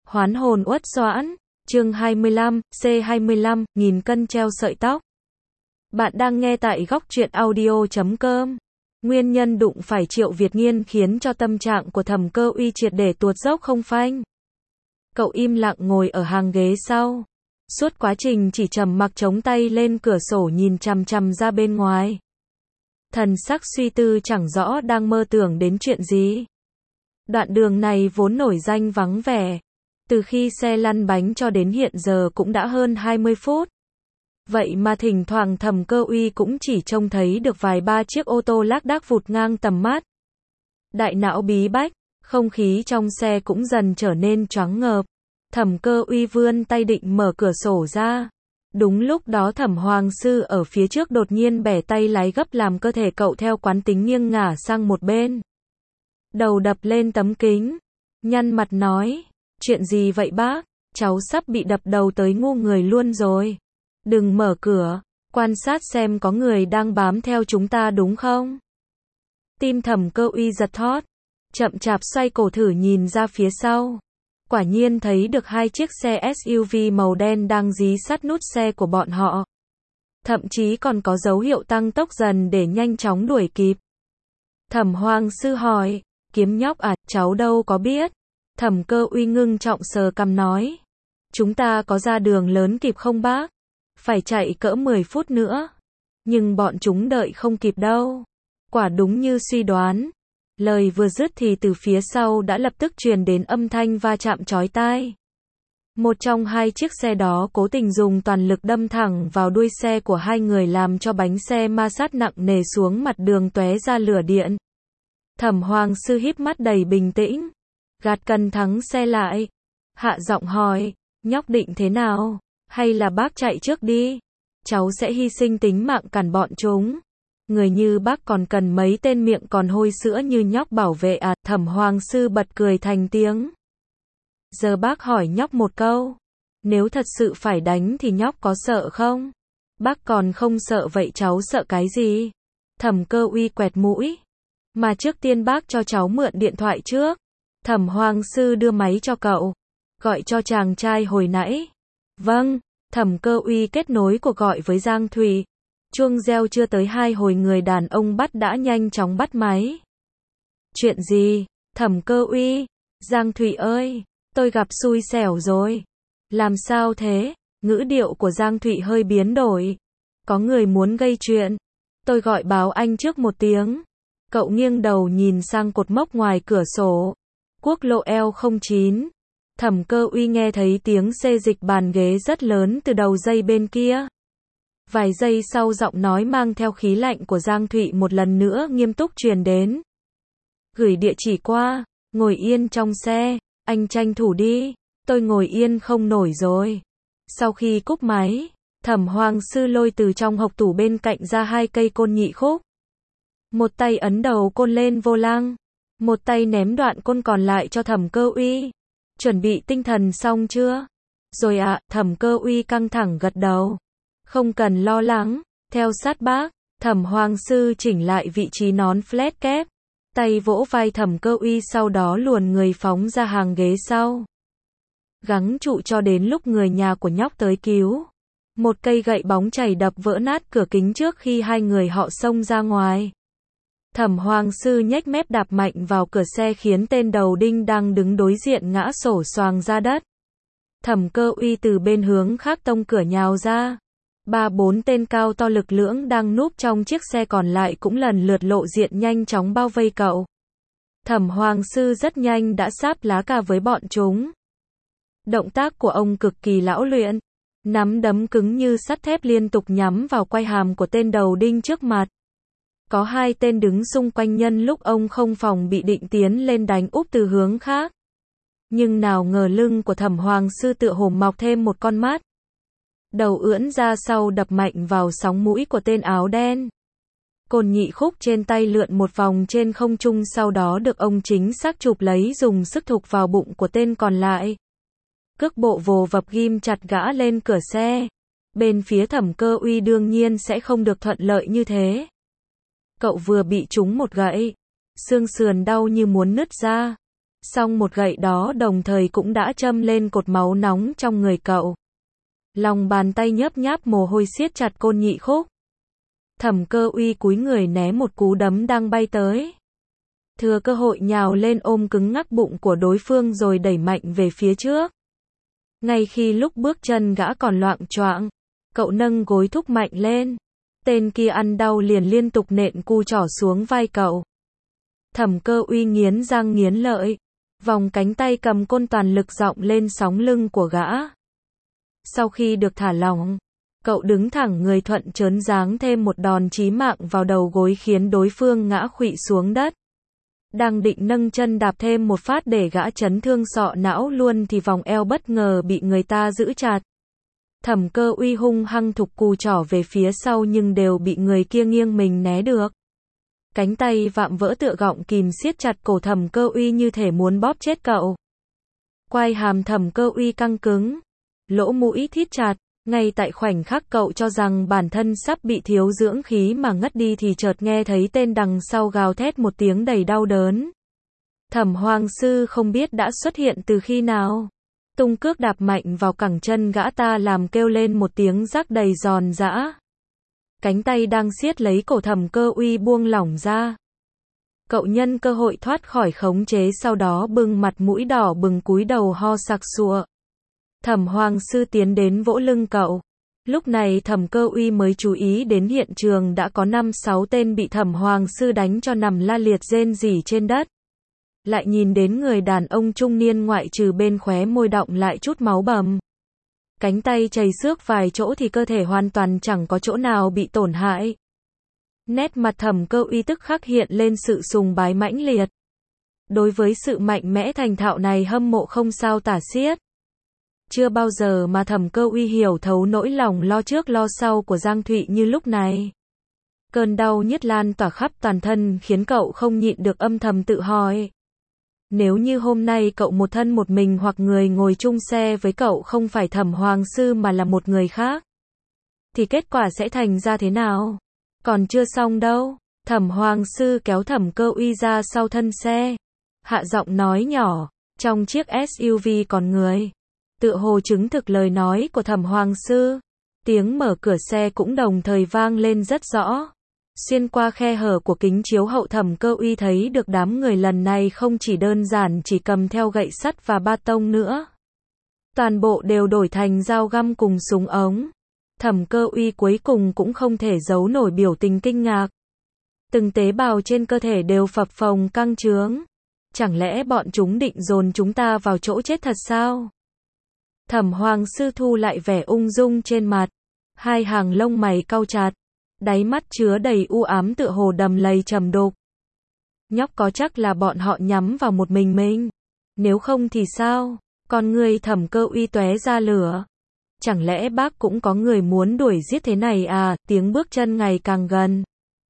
Hoán hồn uất xoãn, chương 25, C25, nghìn cân treo sợi tóc. Bạn đang nghe tại góc truyện audio.com. Nguyên nhân đụng phải Triệu Việt Nghiên khiến cho tâm trạng của Thẩm Cơ Uy triệt để tuột dốc không phanh. Cậu im lặng ngồi ở hàng ghế sau. Suốt quá trình chỉ trầm mặc chống tay lên cửa sổ nhìn chằm chằm ra bên ngoài. Thần sắc suy tư chẳng rõ đang mơ tưởng đến chuyện gì. Đoạn đường này vốn nổi danh vắng vẻ. Từ khi xe lăn bánh cho đến hiện giờ cũng đã hơn 20 phút. Vậy mà thỉnh thoảng Thẩm Cơ Uy cũng chỉ trông thấy được vài ba chiếc ô tô lác đác vụt ngang tầm mắt. Đại não bí bách, không khí trong xe cũng dần trở nên choáng ngợp. Thẩm Cơ Uy vươn tay định mở cửa sổ ra. Đúng lúc đó Thẩm Hoàng Sư ở phía trước đột nhiên bẻ tay lái gấp làm cơ thể cậu theo quán tính nghiêng ngả sang một bên. Đầu đập lên tấm kính. Nhăn mặt nói, chuyện gì vậy bác? Cháu sắp bị đập đầu tới ngu người luôn rồi. Đừng mở cửa, quan sát xem có người đang bám theo chúng ta đúng không? Tim Thẩm Cơ Uy giật thót, chậm chạp xoay cổ thử nhìn ra phía sau. Quả nhiên thấy được hai chiếc xe SUV màu đen đang dí sát nút xe của bọn họ. Thậm chí còn có dấu hiệu tăng tốc dần để nhanh chóng đuổi kịp. Thẩm Hoàng Sư hỏi, kiếm nhóc à, cháu đâu có biết. Thẩm Cơ Uy ngưng trọng sờ cằm nói, chúng ta có ra đường lớn kịp không bác? Phải chạy cỡ 10 phút nữa. Nhưng bọn chúng đợi không kịp đâu. Quả đúng như suy đoán. Lời vừa dứt thì từ phía sau đã lập tức truyền đến âm thanh va chạm chói tai. Một trong hai chiếc xe đó cố tình dùng toàn lực đâm thẳng vào đuôi xe của hai người làm cho bánh xe ma sát nặng nề xuống mặt đường tóe ra lửa điện. Thẩm Hoàng Sư híp mắt đầy bình tĩnh, gạt cần thắng xe lại, hạ giọng hỏi, nhóc định thế nào? Hay là bác chạy trước đi? Cháu sẽ hy sinh tính mạng cản bọn chúng. Người như bác còn cần mấy tên miệng còn hôi sữa như nhóc bảo vệ à? Thẩm Hoàng Sư bật cười thành tiếng. Giờ bác hỏi nhóc một câu. Nếu thật sự phải đánh thì nhóc có sợ không? Bác còn không sợ vậy cháu sợ cái gì? Thẩm Cơ Uy quẹt mũi. Mà trước tiên bác cho cháu mượn điện thoại trước. Thẩm Hoàng Sư đưa máy cho cậu. Gọi cho chàng trai hồi nãy. Vâng, Thẩm Cơ Uy kết nối cuộc gọi với Giang Thụy. Chuông reo chưa tới 2 hồi người đàn ông bắt đã nhanh chóng bắt máy. Chuyện gì? Thẩm Cơ Uy. Giang Thụy ơi, tôi gặp xui xẻo rồi. Làm sao thế? Ngữ điệu của Giang Thụy hơi biến đổi. Có người muốn gây chuyện. Tôi gọi báo anh trước một tiếng. Cậu nghiêng đầu nhìn sang cột mốc ngoài cửa sổ. Quốc lộ L09. Thẩm Cơ Uy nghe thấy tiếng xê dịch bàn ghế rất lớn từ đầu dây bên kia. Vài giây sau giọng nói mang theo khí lạnh của Giang Thụy một lần nữa nghiêm túc truyền đến. Gửi địa chỉ qua, ngồi yên trong xe, anh tranh thủ đi, tôi ngồi yên không nổi rồi. Sau khi cúp máy, Thẩm Hoàng Sư lôi từ trong hộc tủ bên cạnh ra 2 cây côn nhị khúc. Một tay ấn đầu côn lên vô lăng, một tay ném đoạn côn còn lại cho Thẩm Cơ Uy. Chuẩn bị tinh thần xong chưa? Rồi ạ, Thẩm Cơ Uy căng thẳng gật đầu. Không cần lo lắng, theo sát bác. Thẩm Hoàng Sư chỉnh lại vị trí nón flat cap, tay vỗ vai Thẩm Cơ Uy sau đó luồn người phóng ra hàng ghế sau. Gắng trụ cho đến lúc người nhà của nhóc tới cứu. Một cây gậy bóng chảy đập vỡ nát cửa kính trước khi hai người họ xông ra ngoài. Thẩm Hoàng Sư nhếch mép đạp mạnh vào cửa xe khiến tên đầu đinh đang đứng đối diện ngã xổ xoàng ra đất. Thẩm Cơ Uy từ bên hướng khác tông cửa nhào ra. 3-4 tên cao to lực lưỡng đang núp trong chiếc xe còn lại cũng lần lượt lộ diện nhanh chóng bao vây cậu. Thẩm Hoàng Sư rất nhanh đã sáp lá cà với bọn chúng. Động tác của ông cực kỳ lão luyện. Nắm đấm cứng như sắt thép liên tục nhắm vào quai hàm của tên đầu đinh trước mặt. Có 2 tên đứng xung quanh nhân lúc ông không phòng bị định tiến lên đánh úp từ hướng khác. Nhưng nào ngờ lưng của Thẩm Hoàng Sư tựa hồ mọc thêm một con mắt. Đầu ưỡn ra sau đập mạnh vào sóng mũi của tên áo đen. Côn nhị khúc trên tay lượn một vòng trên không trung sau đó được ông chính xác chụp lấy dùng sức thục vào bụng của tên còn lại. Cước bộ vồ vập ghim chặt gã lên cửa xe. Bên phía Thẩm Cơ Uy đương nhiên sẽ không được thuận lợi như thế. Cậu vừa bị trúng một gậy. Xương sườn đau như muốn nứt ra. Xong một gậy đó đồng thời cũng đã châm lên cột máu nóng trong người cậu. Lòng bàn tay nhớp nháp mồ hôi siết chặt Côn Nhị Khúc. Thẩm Cơ Uy cúi người né một cú đấm đang bay tới. Thừa cơ hội nhào lên ôm cứng ngắc bụng của đối phương rồi đẩy mạnh về phía trước. Ngay khi lúc bước chân gã còn loạng choạng, cậu nâng gối thúc mạnh lên. Tên kia ăn đau liền liên tục nện cu trỏ xuống vai cậu. Thẩm Cơ Uy nghiến răng nghiến lợi, vòng cánh tay cầm côn toàn lực giọng lên sóng lưng của gã. Sau khi được thả lỏng, cậu đứng thẳng người thuận chớn giáng thêm một đòn chí mạng vào đầu gối khiến đối phương ngã khuỵu xuống đất. Đang định nâng chân đạp thêm một phát để gã chấn thương sọ não luôn thì vòng eo bất ngờ bị người ta giữ chặt. Thẩm Cơ Uy hung hăng thục cù trỏ về phía sau nhưng đều bị người kia nghiêng mình né được. Cánh tay vạm vỡ tựa gọng kìm siết chặt cổ Thẩm Cơ Uy như thể muốn bóp chết cậu. Quai hàm Thẩm Cơ Uy căng cứng, lỗ mũi thít chặt. Ngay tại khoảnh khắc cậu cho rằng bản thân sắp bị thiếu dưỡng khí mà ngất đi thì chợt nghe thấy tên đằng sau gào thét một tiếng đầy đau đớn. Thẩm Hoàng Sư không biết đã xuất hiện từ khi nào. Tung cước đạp mạnh vào cẳng chân gã ta làm kêu lên một tiếng rắc đầy giòn giã. Cánh tay đang siết lấy cổ Thẩm Cơ Uy buông lỏng ra. Cậu nhân cơ hội thoát khỏi khống chế sau đó bưng mặt mũi đỏ bừng cúi đầu ho sặc sụa. Thẩm Hoàng Sư tiến đến vỗ lưng cậu. Lúc này Thẩm Cơ Uy mới chú ý đến hiện trường đã có 5-6 tên bị Thẩm Hoàng Sư đánh cho nằm la liệt rên rỉ trên đất. Lại nhìn đến người đàn ông trung niên ngoại trừ bên khóe môi đọng lại chút máu bầm. Cánh tay chảy xước vài chỗ thì cơ thể hoàn toàn chẳng có chỗ nào bị tổn hại. Nét mặt Thẩm Cơ Uy tức khắc hiện lên sự sùng bái mãnh liệt. Đối với sự mạnh mẽ thành thạo này hâm mộ không sao tả xiết. Chưa bao giờ mà Thẩm Cơ Uy hiểu thấu nỗi lòng lo trước lo sau của Giang Thụy như lúc này. Cơn đau nhức lan tỏa khắp toàn thân khiến cậu không nhịn được âm thầm tự hỏi. Nếu như hôm nay cậu một thân một mình hoặc người ngồi chung xe với cậu không phải Thẩm Hoàng Sư mà là một người khác, thì kết quả sẽ thành ra thế nào? Còn chưa xong đâu. Thẩm Hoàng Sư kéo Thẩm Cơ Uy ra sau thân xe. Hạ giọng nói nhỏ, trong chiếc SUV còn người. Tựa hồ chứng thực lời nói của Thẩm Hoàng Sư. Tiếng mở cửa xe cũng đồng thời vang lên rất rõ. Xuyên qua khe hở của kính chiếu hậu Thẩm Cơ Uy thấy được đám người lần này không chỉ đơn giản chỉ cầm theo gậy sắt và ba tông nữa. Toàn bộ đều đổi thành dao găm cùng súng ống. Thẩm Cơ Uy cuối cùng cũng không thể giấu nổi biểu tình kinh ngạc. Từng tế bào trên cơ thể đều phập phồng căng trướng. Chẳng lẽ bọn chúng định dồn chúng ta vào chỗ chết thật sao? Thẩm Hoàng Sư thu lại vẻ ung dung trên mặt. Hai hàng lông mày cau chặt. Đáy mắt chứa đầy u ám tựa hồ đầm lầy trầm đục. Nhóc có chắc là bọn họ nhắm vào một mình. Nếu không thì sao? Con người Thẩm Cơ Uy tóe ra lửa. Chẳng lẽ bác cũng có người muốn đuổi giết thế này à? Tiếng bước chân ngày càng gần.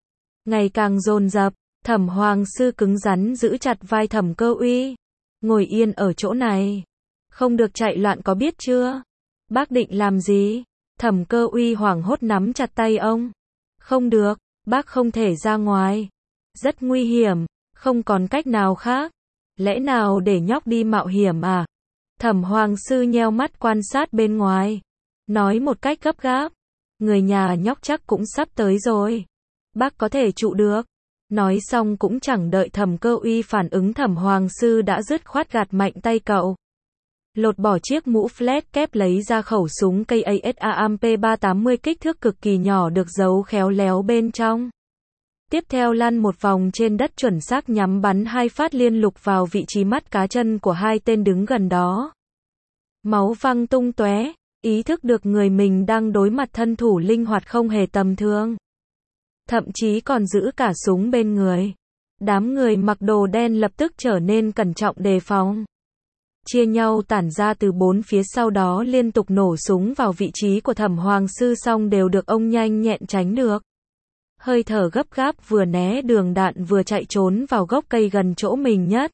Ngày càng dồn dập. Thẩm Hoàng Sư cứng rắn giữ chặt vai Thẩm Cơ Uy. Ngồi yên ở chỗ này. Không được chạy loạn có biết chưa? Bác định làm gì? Thẩm Cơ Uy hoảng hốt nắm chặt tay ông. Không được, bác không thể ra ngoài. Rất nguy hiểm, không còn cách nào khác. Lẽ nào để nhóc đi mạo hiểm à? Thẩm Hoàng Sư nheo mắt quan sát bên ngoài. Nói một cách gấp gáp. Người nhà nhóc chắc cũng sắp tới rồi. Bác có thể trụ được. Nói xong cũng chẳng đợi Thẩm Cơ Uy phản ứng Thẩm Hoàng Sư đã dứt khoát gạt mạnh tay cậu. Lột bỏ chiếc mũ flat kép lấy ra khẩu súng cây ASAMP 380 kích thước cực kỳ nhỏ được giấu khéo léo bên trong. Tiếp theo lăn một vòng trên đất chuẩn xác nhắm bắn 2 phát liên lục vào vị trí mắt cá chân của 2 tên đứng gần đó. Máu văng tung tóe, ý thức được người mình đang đối mặt thân thủ linh hoạt không hề tầm thường. Thậm chí còn giữ cả súng bên người. Đám người mặc đồ đen lập tức trở nên cẩn trọng đề phòng. Chia nhau tản ra từ bốn phía sau đó liên tục nổ súng vào vị trí của Thẩm Hoàng Sư xong đều được ông nhanh nhẹn tránh được. Hơi thở gấp gáp vừa né đường đạn vừa chạy trốn vào gốc cây gần chỗ mình nhất.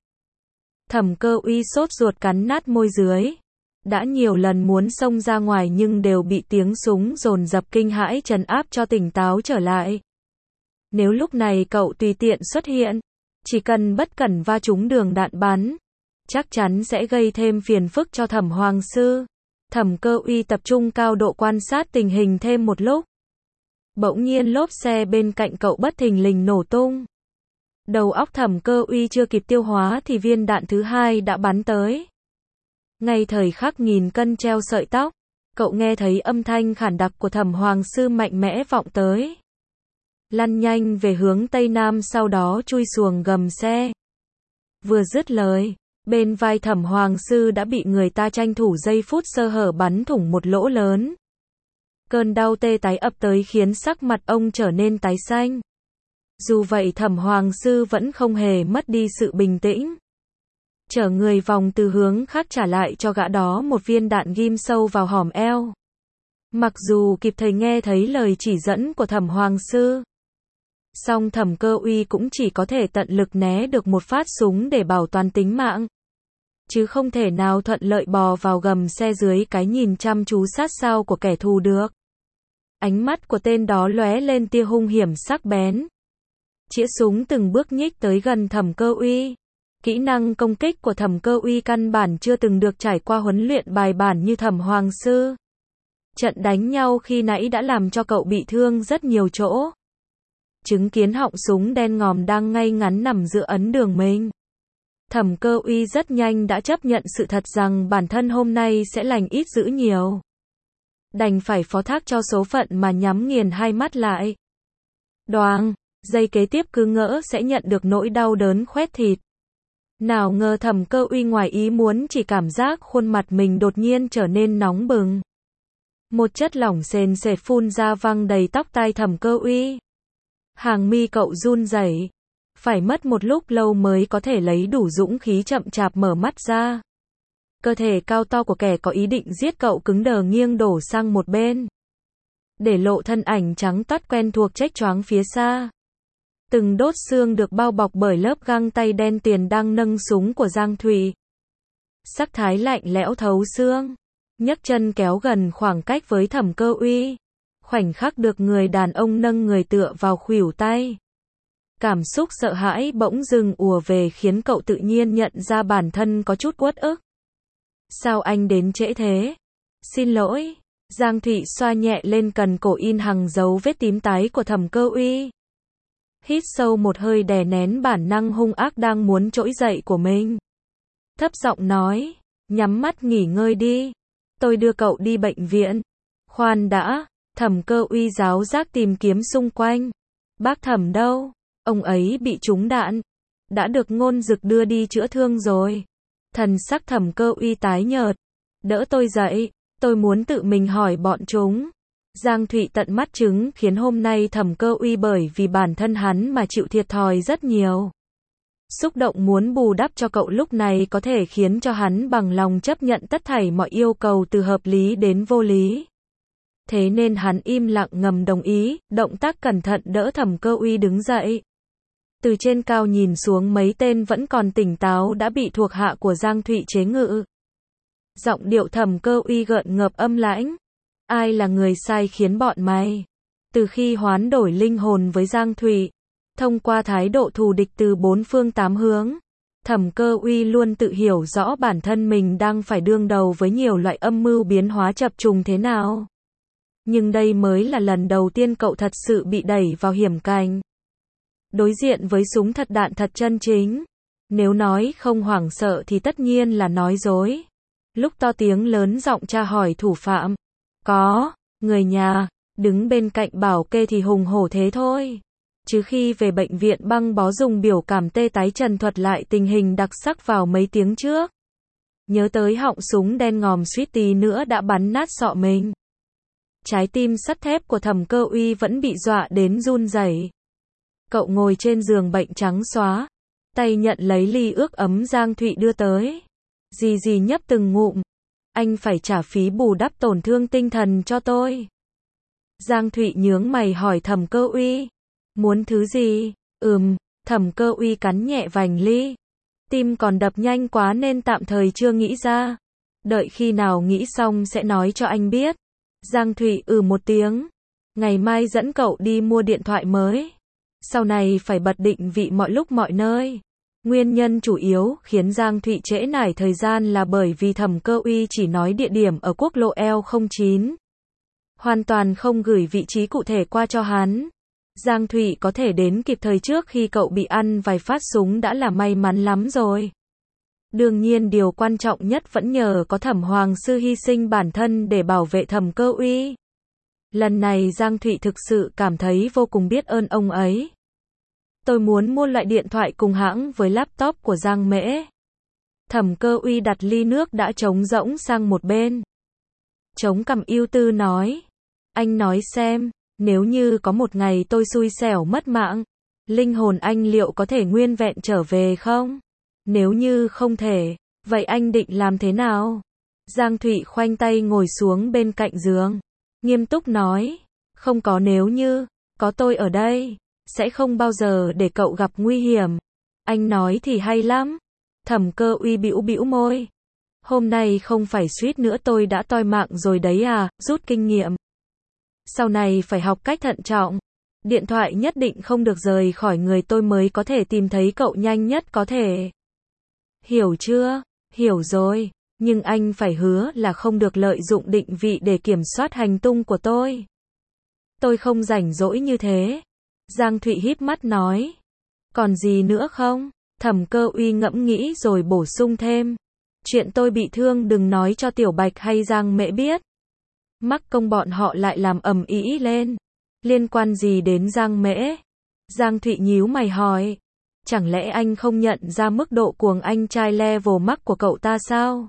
Thẩm Cơ Uy sốt ruột cắn nát môi dưới. Đã nhiều lần muốn xông ra ngoài nhưng đều bị tiếng súng dồn dập kinh hãi trấn áp cho tỉnh táo trở lại. Nếu lúc này cậu tùy tiện xuất hiện, chỉ cần bất cẩn va trúng đường đạn bắn, chắc chắn sẽ gây thêm phiền phức cho Thẩm Hoàng Sư. Thẩm Cơ Uy tập trung cao độ quan sát tình hình thêm một lúc. Bỗng nhiên lốp xe bên cạnh cậu bất thình lình nổ tung. Đầu óc Thẩm Cơ Uy chưa kịp tiêu hóa thì viên đạn thứ hai đã bắn tới. Ngay thời khắc nghìn cân treo sợi tóc, cậu nghe thấy âm thanh khản đặc của Thẩm Hoàng Sư mạnh mẽ vọng tới. Lăn nhanh về hướng Tây Nam sau đó chui xuồng gầm xe. Vừa dứt lời, bên vai Thẩm Hoàng Sư đã bị người ta tranh thủ giây phút sơ hở bắn thủng một lỗ lớn. Cơn đau tê tái ập tới khiến sắc mặt ông trở nên tái xanh. Dù vậy Thẩm Hoàng Sư vẫn không hề mất đi sự bình tĩnh. Chở người vòng từ hướng khác trả lại cho gã đó một viên đạn ghim sâu vào hõm eo. Mặc dù kịp thời nghe thấy lời chỉ dẫn của Thẩm Hoàng Sư, song Thẩm Cơ Uy cũng chỉ có thể tận lực né được một phát súng để bảo toàn tính mạng, chứ không thể nào thuận lợi bò vào gầm xe dưới cái nhìn chăm chú sát sao của kẻ thù được. Ánh mắt của tên đó lóe lên tia hung hiểm sắc bén. Chĩa súng từng bước nhích tới gần Thẩm Cơ Uy. Kỹ năng công kích của Thẩm Cơ Uy căn bản chưa từng được trải qua huấn luyện bài bản như Thẩm Hoàng Sư. Trận đánh nhau khi nãy đã làm cho cậu bị thương rất nhiều chỗ. Chứng kiến họng súng đen ngòm đang ngay ngắn nằm giữa ấn đường mình, Thẩm Cơ Uy rất nhanh đã chấp nhận sự thật rằng bản thân hôm nay sẽ lành ít dữ nhiều. Đành phải phó thác cho số phận mà nhắm nghiền hai mắt lại. Đoàng, giây kế tiếp cứ ngỡ sẽ nhận được nỗi đau đớn khoét thịt. Nào ngờ Thẩm Cơ Uy ngoài ý muốn chỉ cảm giác khuôn mặt mình đột nhiên trở nên nóng bừng. Một chất lỏng sền sệt phun ra văng đầy tóc tai Thẩm Cơ Uy. Hàng mi cậu run rẩy, phải mất một lúc lâu mới có thể lấy đủ dũng khí chậm chạp mở mắt ra. Cơ thể cao to của kẻ có ý định giết cậu cứng đờ nghiêng đổ sang một bên, để lộ thân ảnh trắng toát quen thuộc chếch choáng phía xa. Từng đốt xương được bao bọc bởi lớp găng tay đen tuyền đang nâng súng của Giang Thụy. Sắc thái lạnh lẽo thấu xương, nhấc chân kéo gần khoảng cách với Thẩm Cơ Uy. Khoảnh khắc được người đàn ông nâng người tựa vào khuỷu tay. Cảm xúc sợ hãi bỗng dưng ùa về khiến cậu tự nhiên nhận ra bản thân có chút uất ức. Sao anh đến trễ thế? Xin lỗi. Giang Thụy xoa nhẹ lên cần cổ in hằn dấu vết tím tái của Thẩm Cơ Uy. Hít sâu một hơi đè nén bản năng hung ác đang muốn trỗi dậy của mình. Thấp giọng nói, nhắm mắt nghỉ ngơi đi. Tôi đưa cậu đi bệnh viện. Khoan đã, Thẩm Cơ Uy giáo giác tìm kiếm xung quanh. Bác Thẩm đâu? Ông ấy bị trúng đạn. Đã được Ngôn Dực đưa đi chữa thương rồi. Thần sắc Thẩm Cơ Uy tái nhợt. Đỡ tôi dậy, tôi muốn tự mình hỏi bọn chúng. Giang Thụy tận mắt chứng khiến hôm nay Thẩm Cơ Uy bởi vì bản thân hắn mà chịu thiệt thòi rất nhiều. Xúc động muốn bù đắp cho cậu lúc này có thể khiến cho hắn bằng lòng chấp nhận tất thảy mọi yêu cầu từ hợp lý đến vô lý. Thế nên hắn im lặng ngầm đồng ý, động tác cẩn thận đỡ Thẩm Cơ Uy đứng dậy. Từ trên cao nhìn xuống mấy tên vẫn còn tỉnh táo đã bị thuộc hạ của Giang Thụy chế ngự. Giọng điệu Thẩm Cơ Uy gợn ngập âm lãnh. Ai là người sai khiến bọn mày? Từ khi hoán đổi linh hồn với Giang Thụy, thông qua thái độ thù địch từ bốn phương tám hướng, Thẩm Cơ Uy luôn tự hiểu rõ bản thân mình đang phải đương đầu với nhiều loại âm mưu biến hóa chập trùng thế nào. Nhưng đây mới là lần đầu tiên cậu thật sự bị đẩy vào hiểm cảnh. Đối diện với súng thật đạn thật chân chính. Nếu nói không hoảng sợ thì tất nhiên là nói dối. Lúc to tiếng lớn giọng tra hỏi thủ phạm. Có, người nhà, đứng bên cạnh bảo kê thì hùng hổ thế thôi. Chứ khi về bệnh viện băng bó dùng biểu cảm tê tái trần thuật lại tình hình đặc sắc vào mấy tiếng trước. Nhớ tới họng súng đen ngòm suýt tí nữa đã bắn nát sọ mình. Trái tim sắt thép của Thẩm Cơ Uy vẫn bị dọa đến run rẩy. Cậu ngồi trên giường bệnh trắng xóa, tay nhận lấy ly ướt ấm Giang Thụy đưa tới. Dì nhấp từng ngụm. Anh phải trả phí bù đắp tổn thương tinh thần cho tôi. Giang Thụy nhướng mày hỏi Thẩm Cơ Uy. Muốn thứ gì? Thẩm Cơ Uy cắn nhẹ vành ly. Tim còn đập nhanh quá nên tạm thời chưa nghĩ ra. Đợi khi nào nghĩ xong sẽ nói cho anh biết. Giang Thụy một tiếng. Ngày mai dẫn cậu đi mua điện thoại mới. Sau này phải bật định vị mọi lúc mọi nơi. Nguyên nhân chủ yếu khiến Giang Thụy trễ nải thời gian là bởi vì Thẩm Cơ Uy chỉ nói địa điểm ở quốc lộ L09. Hoàn toàn không gửi vị trí cụ thể qua cho hắn. Giang Thụy có thể đến kịp thời trước khi cậu bị ăn vài phát súng đã là may mắn lắm rồi. Đương nhiên điều quan trọng nhất vẫn nhờ có Thẩm Hoàng Sư hy sinh bản thân để bảo vệ Thẩm Cơ Uy. Lần này Giang Thụy thực sự cảm thấy vô cùng biết ơn ông ấy. Tôi muốn mua loại điện thoại cùng hãng với laptop của Giang Mễ. Thẩm Cơ Uy đặt ly nước đã trống rỗng sang một bên. Chống cằm ưu tư nói. Anh nói xem, nếu như có một ngày tôi xui xẻo mất mạng, linh hồn anh liệu có thể nguyên vẹn trở về không? Nếu như không thể, vậy anh định làm thế nào? Giang Thụy khoanh tay ngồi xuống bên cạnh giường, nghiêm túc nói. Không có nếu như, có tôi ở đây, sẽ không bao giờ để cậu gặp nguy hiểm. Anh nói thì hay lắm. Thẩm Cơ Uy bĩu bĩu môi. Hôm nay không phải suýt nữa tôi đã toi mạng rồi đấy à, rút kinh nghiệm. Sau này phải học cách thận trọng. Điện thoại nhất định không được rời khỏi người tôi mới có thể tìm thấy cậu nhanh nhất có thể. Hiểu chưa? Hiểu rồi. Nhưng anh phải hứa là không được lợi dụng định vị để kiểm soát hành tung của tôi. Tôi không rảnh rỗi như thế. Giang Thụy híp mắt nói. Còn gì nữa không? Thẩm Cơ Uy ngẫm nghĩ rồi bổ sung thêm. Chuyện tôi bị thương đừng nói cho Tiểu Bạch hay Giang Mễ biết. Mắc công bọn họ lại làm ầm ĩ lên. Liên quan gì đến Giang Mễ? Giang Thụy nhíu mày hỏi. Chẳng lẽ anh không nhận ra mức độ cuồng anh trai level mắc của cậu ta sao?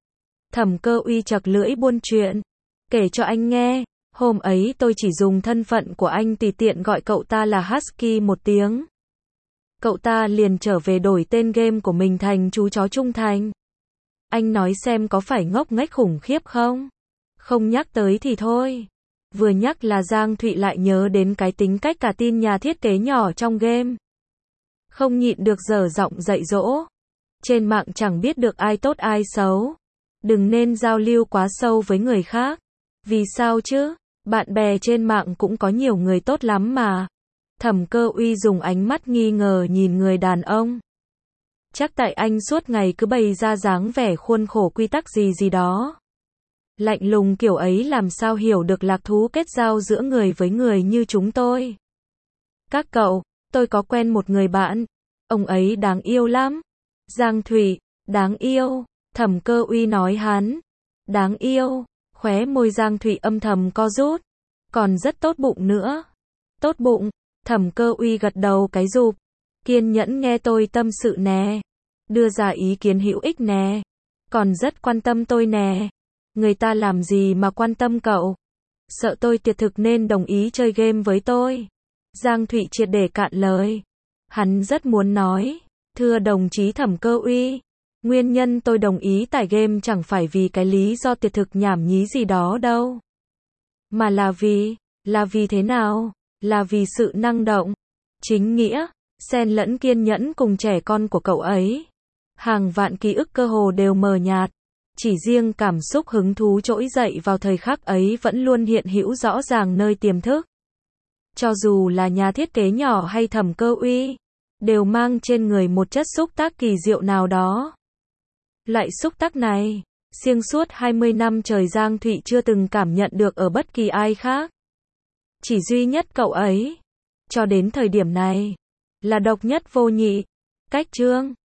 Thẩm Cơ Uy chật lưỡi buôn chuyện. Kể cho anh nghe, hôm ấy tôi chỉ dùng thân phận của anh tùy tiện gọi cậu ta là Husky một tiếng. Cậu ta liền trở về đổi tên game của mình thành chú chó trung thành. Anh nói xem có phải ngốc nghếch khủng khiếp không? Không nhắc tới thì thôi. Vừa nhắc là Giang Thụy lại nhớ đến cái tính cách cả tin nhà thiết kế nhỏ trong game. Không nhịn được dở giọng dạy dỗ. Trên mạng chẳng biết được ai tốt ai xấu. Đừng nên giao lưu quá sâu với người khác. Vì sao chứ? Bạn bè trên mạng cũng có nhiều người tốt lắm mà. Thẩm Cơ Uy dùng ánh mắt nghi ngờ nhìn người đàn ông. Chắc tại anh suốt ngày cứ bày ra dáng vẻ khuôn khổ quy tắc gì gì đó. Lạnh lùng kiểu ấy làm sao hiểu được lạc thú kết giao giữa người với người như chúng tôi. Các cậu, tôi có quen một người bạn. Ông ấy đáng yêu lắm. Giang Thụy, đáng yêu. Thẩm Cơ Uy nói hắn. Đáng yêu. Khóe môi Giang Thụy âm thầm co rút. Còn rất tốt bụng nữa. Tốt bụng. Thẩm Cơ Uy gật đầu cái rụp. Kiên nhẫn nghe tôi tâm sự nè. Đưa ra ý kiến hữu ích nè. Còn rất quan tâm tôi nè. Người ta làm gì mà quan tâm cậu? Sợ tôi tuyệt thực nên đồng ý chơi game với tôi. Giang Thụy triệt để cạn lời. Hắn rất muốn nói. Thưa đồng chí Thẩm Cơ Uy. Nguyên nhân tôi đồng ý tải game chẳng phải vì cái lý do tuyệt thực nhảm nhí gì đó đâu. Mà là vì thế nào? Là vì sự năng động, chính nghĩa, xen lẫn kiên nhẫn cùng trẻ con của cậu ấy. Hàng vạn ký ức cơ hồ đều mờ nhạt. Chỉ riêng cảm xúc hứng thú trỗi dậy vào thời khắc ấy vẫn luôn hiện hữu rõ ràng nơi tiềm thức. Cho dù là nhà thiết kế nhỏ hay Thẩm Cơ Uy, đều mang trên người một chất xúc tác kỳ diệu nào đó. Loại xúc tác này, xuyên suốt 20 năm trời Giang Thụy chưa từng cảm nhận được ở bất kỳ ai khác. Chỉ duy nhất cậu ấy, cho đến thời điểm này, là độc nhất vô nhị. Cách chương